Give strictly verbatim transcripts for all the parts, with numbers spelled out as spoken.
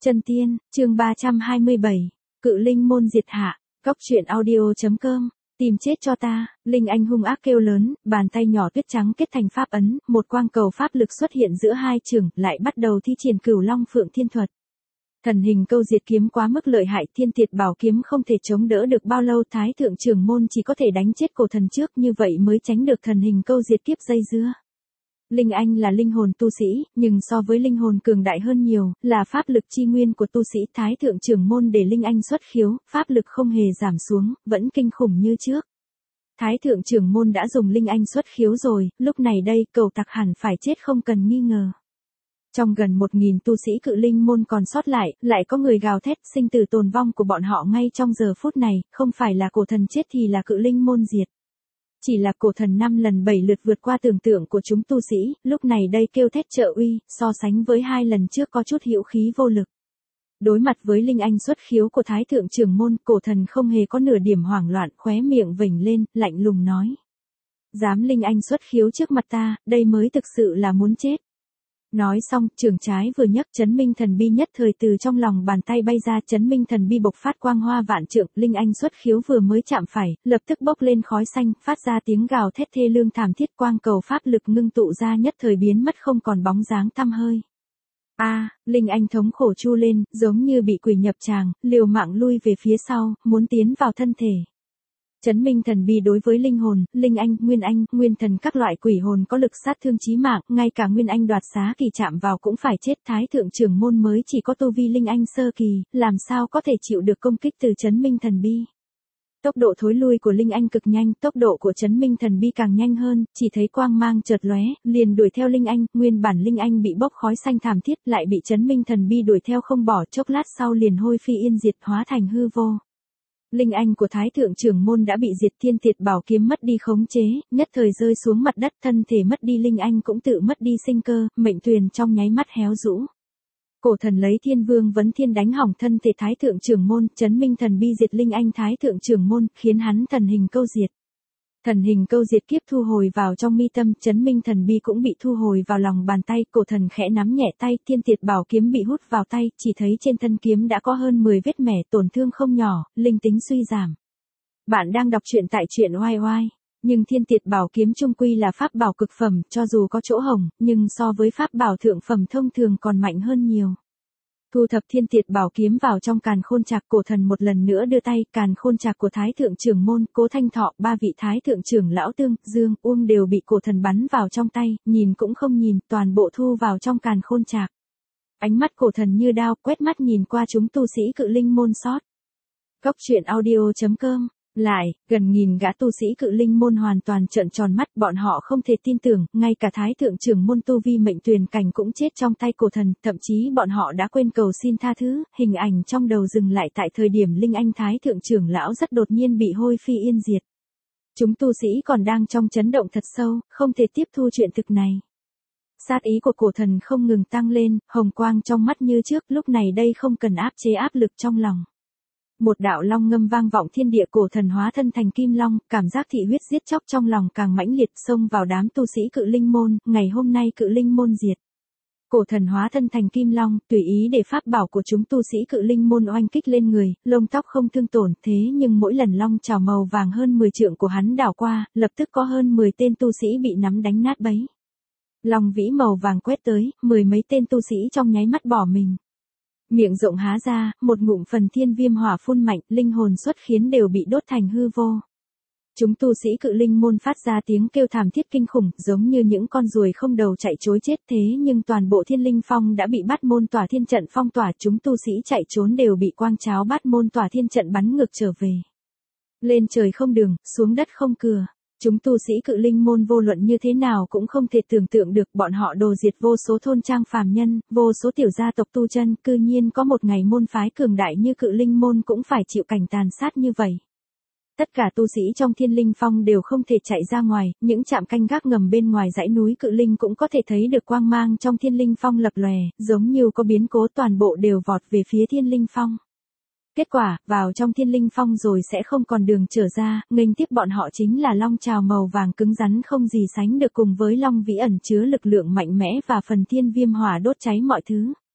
Chân tiên, chương ba trăm hai mươi bảy, Cự linh môn diệt hạ, cóc truyện audio.com, tìm chết cho ta, Linh Anh hung ác kêu lớn, bàn tay nhỏ tuyết trắng kết thành pháp ấn, một quang cầu pháp lực xuất hiện giữa hai trường, lại bắt đầu thi triển Cửu Long Phượng Thiên thuật. Thần hình câu diệt kiếm quá mức lợi hại, Thiên Tiệt Bảo kiếm không thể chống đỡ được bao lâu, Thái thượng trưởng môn chỉ có thể đánh chết cổ thần trước, như vậy mới tránh được thần hình câu diệt kiếp dây dưa. Linh Anh là linh hồn tu sĩ, nhưng so với linh hồn cường đại hơn nhiều, là pháp lực chi nguyên của tu sĩ. Thái thượng trưởng môn để Linh Anh xuất khiếu, pháp lực không hề giảm xuống, vẫn kinh khủng như trước. Thái thượng trưởng môn đã dùng Linh Anh xuất khiếu rồi, lúc này đây cầu tặc hẳn phải chết không cần nghi ngờ. Trong gần một nghìn tu sĩ cự linh môn còn sót lại, lại có người gào thét sinh tử tồn vong của bọn họ ngay trong giờ phút này, không phải là cổ thần chết thì là cự linh môn diệt. Chỉ là cổ thần năm lần bảy lượt vượt qua tưởng tượng của chúng tu sĩ, lúc này đây kêu thét trợ uy, so sánh với hai lần trước có chút hữu khí vô lực. Đối mặt với Linh Anh xuất khiếu của Thái thượng trưởng môn, cổ thần không hề có nửa điểm hoảng loạn, khóe miệng vểnh lên, lạnh lùng nói. Dám Linh Anh xuất khiếu trước mặt ta, đây mới thực sự là muốn chết. Nói xong, trường trái vừa nhấc, Chấn Minh Thần Bi nhất thời từ trong lòng bàn tay bay ra, Chấn Minh Thần Bi bộc phát quang hoa vạn trượng, Linh Anh xuất khiếu vừa mới chạm phải, lập tức bốc lên khói xanh, phát ra tiếng gào thét thê lương thảm thiết, quang cầu pháp lực ngưng tụ ra nhất thời biến mất không còn bóng dáng tăm hơi. A, à, Linh Anh thống khổ chu lên, giống như bị quỷ nhập tràng, liều mạng lui về phía sau, muốn tiến vào thân thể. Chấn Minh Thần Bi đối với linh hồn, Linh Anh, Nguyên Anh, Nguyên Thần các loại quỷ hồn có lực sát thương chí mạng, ngay cả Nguyên Anh đoạt xá kỳ chạm vào cũng phải chết. Thái thượng trưởng môn mới chỉ có tu vi Linh Anh sơ kỳ, làm sao có thể chịu được công kích từ Chấn Minh Thần Bi. Tốc độ thối lui của Linh Anh cực nhanh, tốc độ của Chấn Minh Thần Bi càng nhanh hơn, chỉ thấy quang mang chợt lóe, liền đuổi theo Linh Anh, nguyên bản Linh Anh bị bốc khói xanh thảm thiết, lại bị Chấn Minh Thần Bi đuổi theo không bỏ, chốc lát sau liền hôi phi yên diệt, hóa thành hư vô. Linh Anh của Thái thượng trưởng môn đã bị diệt, Thiên Tiệt Bảo kiếm mất đi khống chế, nhất thời rơi xuống mặt đất, thân thể mất đi, Linh Anh cũng tự mất đi sinh cơ, mệnh tuyền trong nháy mắt héo rũ. Cổ thần lấy Thiên Vương Vấn Thiên đánh hỏng thân thể Thái thượng trưởng môn, Chấn Minh Thần Bi diệt Linh Anh Thái thượng trưởng môn, khiến hắn thần hình câu diệt. Thần hình câu diệt kiếp thu hồi vào trong mi tâm, Chấn Minh Thần Bi cũng bị thu hồi vào lòng bàn tay, cổ thần khẽ nắm nhẹ tay, Thiên Tiệt Bảo kiếm bị hút vào tay, chỉ thấy trên thân kiếm đã có hơn mười vết mẻ, tổn thương không nhỏ, linh tính suy giảm. Bạn đang đọc truyện tại truyện oai oai, nhưng Thiên Tiệt Bảo kiếm chung quy là pháp bảo cực phẩm, cho dù có chỗ hổng, nhưng so với pháp bảo thượng phẩm thông thường còn mạnh hơn nhiều. Thu thập Thiên Tiệt Bảo kiếm vào trong càn khôn trạc, cổ thần một lần nữa đưa tay, càn khôn trạc của Thái thượng trưởng môn, Cố Thanh Thọ, ba vị Thái thượng trưởng lão Tương, Dương, Uông đều bị cổ thần bắn vào trong tay, nhìn cũng không nhìn, toàn bộ thu vào trong càn khôn trạc. Ánh mắt cổ thần như đao, quét mắt nhìn qua chúng tu sĩ cự linh môn sót. Cóc truyện audio.com. Lại, gần nghìn gã tu sĩ cự linh môn hoàn toàn trợn tròn mắt, bọn họ không thể tin tưởng, ngay cả Thái thượng trưởng môn tu vi mệnh tuyền cảnh cũng chết trong tay cổ thần, thậm chí bọn họ đã quên cầu xin tha thứ, hình ảnh trong đầu dừng lại tại thời điểm Linh Anh Thái thượng trưởng lão rất đột nhiên bị hôi phi yên diệt. Chúng tu sĩ còn đang trong chấn động thật sâu, không thể tiếp thu chuyện thực này. Sát ý của cổ thần không ngừng tăng lên, hồng quang trong mắt như trước, lúc này đây không cần áp chế áp lực trong lòng. Một đạo long ngâm vang vọng thiên địa, cổ thần hóa thân thành kim long, cảm giác thị huyết giết chóc trong lòng càng mãnh liệt, xông vào đám tu sĩ cự linh môn, ngày hôm nay cự linh môn diệt. Cổ thần hóa thân thành kim long, tùy ý để pháp bảo của chúng tu sĩ cự linh môn oanh kích lên người, lông tóc không thương tổn, thế nhưng mỗi lần long trào màu vàng hơn mười trượng của hắn đảo qua, lập tức có hơn mười tên tu sĩ bị nắm đánh nát bấy. Long vĩ màu vàng quét tới, mười mấy tên tu sĩ trong nháy mắt bỏ mình. Miệng rộng há ra, một ngụm phần thiên viêm hỏa phun mạnh, linh hồn xuất khiến đều bị đốt thành hư vô. Chúng tu sĩ cự linh môn phát ra tiếng kêu thảm thiết kinh khủng, giống như những con ruồi không đầu chạy trối chết, thế nhưng toàn bộ thiên linh phong đã bị bát môn tỏa thiên trận phong tỏa, chúng tu sĩ chạy trốn đều bị quang cháo bát môn tỏa thiên trận bắn ngược trở về. Lên trời không đường, xuống đất không cửa. Chúng tu sĩ cự linh môn vô luận như thế nào cũng không thể tưởng tượng được, bọn họ đồ diệt vô số thôn trang phàm nhân, vô số tiểu gia tộc tu chân, cư nhiên có một ngày môn phái cường đại như cự linh môn cũng phải chịu cảnh tàn sát như vậy. Tất cả tu sĩ trong thiên linh phong đều không thể chạy ra ngoài, những trạm canh gác ngầm bên ngoài dãy núi cự linh cũng có thể thấy được quang mang trong thiên linh phong lập lòe, giống như có biến cố, toàn bộ đều vọt về phía thiên linh phong. Kết quả, vào trong thiên linh phong rồi sẽ không còn đường trở ra, nghênh tiếp bọn họ chính là long trào màu vàng cứng rắn không gì sánh được, cùng với long vĩ ẩn chứa lực lượng mạnh mẽ và phần thiên viêm hỏa đốt cháy mọi thứ.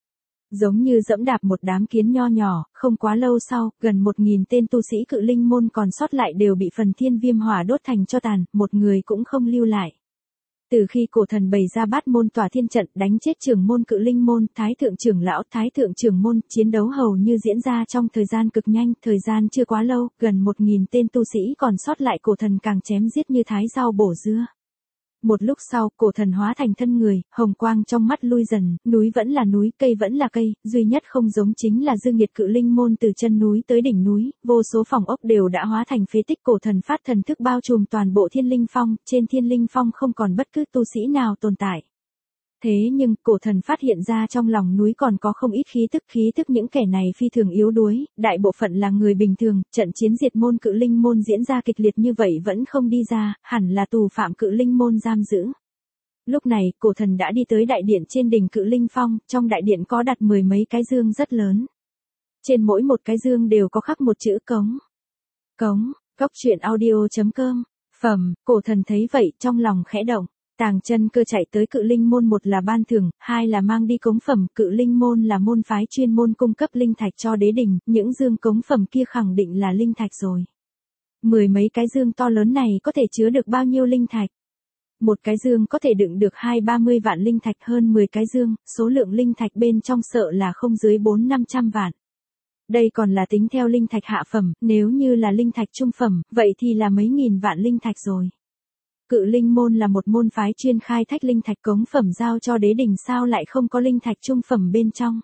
Giống như dẫm đạp một đám kiến nho nhỏ, không quá lâu sau, gần một nghìn tên tu sĩ Cự Linh môn còn sót lại đều bị phần thiên viêm hỏa đốt thành tro tàn, một người cũng không lưu lại. Từ khi cổ thần bày ra bát môn tỏa thiên trận đánh chết trưởng môn Cự Linh môn, thái thượng trưởng lão, thái thượng trưởng môn, chiến đấu hầu như diễn ra trong thời gian cực nhanh, thời gian chưa quá lâu, gần một nghìn tên tu sĩ còn sót lại cổ thần càng chém giết như thái rau bổ dưa. Một lúc sau, cổ thần hóa thành thân người, hồng quang trong mắt lui dần, núi vẫn là núi, cây vẫn là cây, duy nhất không giống chính là Dương Nghiệt Cự Linh môn từ chân núi tới đỉnh núi, vô số phòng ốc đều đã hóa thành phế tích. Cổ thần phát thần thức bao trùm toàn bộ Thiên Linh Phong, trên Thiên Linh Phong không còn bất cứ tu sĩ nào tồn tại. Thế nhưng, cổ thần phát hiện ra trong lòng núi còn có không ít khí tức, khí tức những kẻ này phi thường yếu đuối, đại bộ phận là người bình thường, trận chiến diệt môn Cự Linh môn diễn ra kịch liệt như vậy vẫn không đi ra, hẳn là tù phạm Cự Linh môn giam giữ. Lúc này, cổ thần đã đi tới đại điện trên đỉnh Cự Linh Phong, trong đại điện có đặt mười mấy cái dương rất lớn. Trên mỗi một cái dương đều có khắc một chữ cống. Cống, cốc truyện audio chấm com, phẩm, cổ thần thấy vậy trong lòng khẽ động. Tàng Chân Cơ chạy tới Cự Linh môn, một là ban thưởng, hai là mang đi cống phẩm. Cự Linh môn là môn phái chuyên môn cung cấp linh thạch cho đế đình, những dương cống phẩm kia khẳng định là linh thạch rồi. Mười mấy cái dương to lớn này có thể chứa được bao nhiêu linh thạch? Một cái dương có thể đựng được hai ba mươi vạn linh thạch, hơn mười cái dương, số lượng linh thạch bên trong sợ là không dưới bốn năm trăm vạn. Đây còn là tính theo linh thạch hạ phẩm, nếu như là linh thạch trung phẩm, vậy thì là mấy nghìn vạn linh thạch rồi. Cự Linh môn là một môn phái chuyên khai thác linh thạch, cống phẩm giao cho đế đình sao lại không có linh thạch trung phẩm bên trong.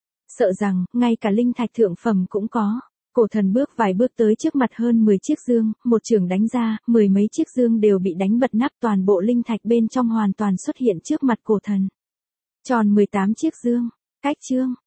Sợ rằng, ngay cả linh thạch thượng phẩm cũng có. Cổ thần bước vài bước tới trước mặt hơn mười chiếc dương, một chưởng đánh ra, mười mấy chiếc dương đều bị đánh bật nắp, toàn bộ linh thạch bên trong hoàn toàn xuất hiện trước mặt cổ thần. Tròn mười tám chiếc dương, cách chương,